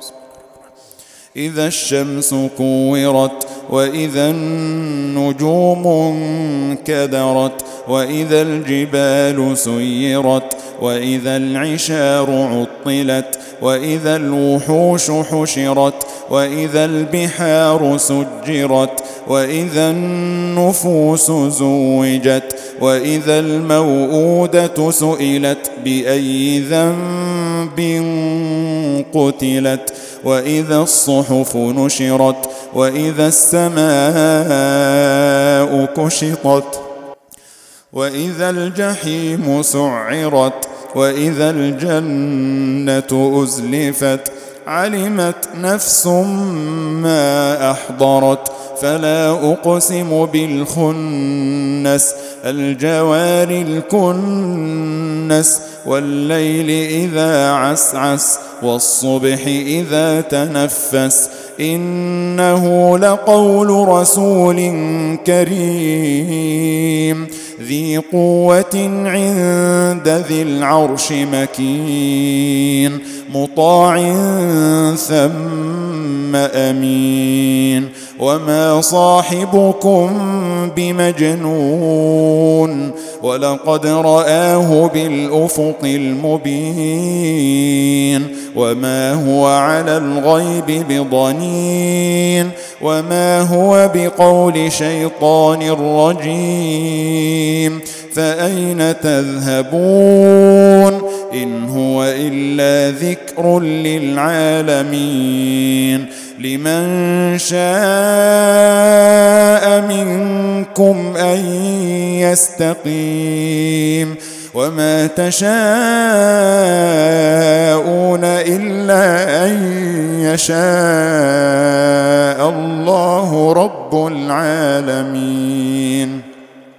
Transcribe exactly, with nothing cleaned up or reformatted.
إذا الشمس كورت وإذا النجوم انكدرت وإذا الجبال سيرت وإذا العشار عطلت وإذا الوحوش حشرت وإذا البحار سجرت وإذا النفوس زوجت وإذا الموءودة سئلت بأي ذنب قتلت وإذا الصحف نشرت وإذا السماء كشطت وإذا الجحيم سعرت وإذا الجنة أزلفت علمت نفس ما أحضرت فلا أقسم بالخنس الجوار الكنس والليل إذا عسعس والصبح إذا تنفس إنه لقول رسول كريم ذي قوة عند ذي العرش مكين مطاع ثم أمين وما صاحبكم بمجنون ولقد رآه بالأفق المبين وما هو على الغيب بضنين وما هو بقول شيطان رجيم فأين تذهبون إن هو إلا ذكر للعالمين لمن شاء منكم أن يستقيم وما تشاءون إلا أن يشاء الله رب العالمين.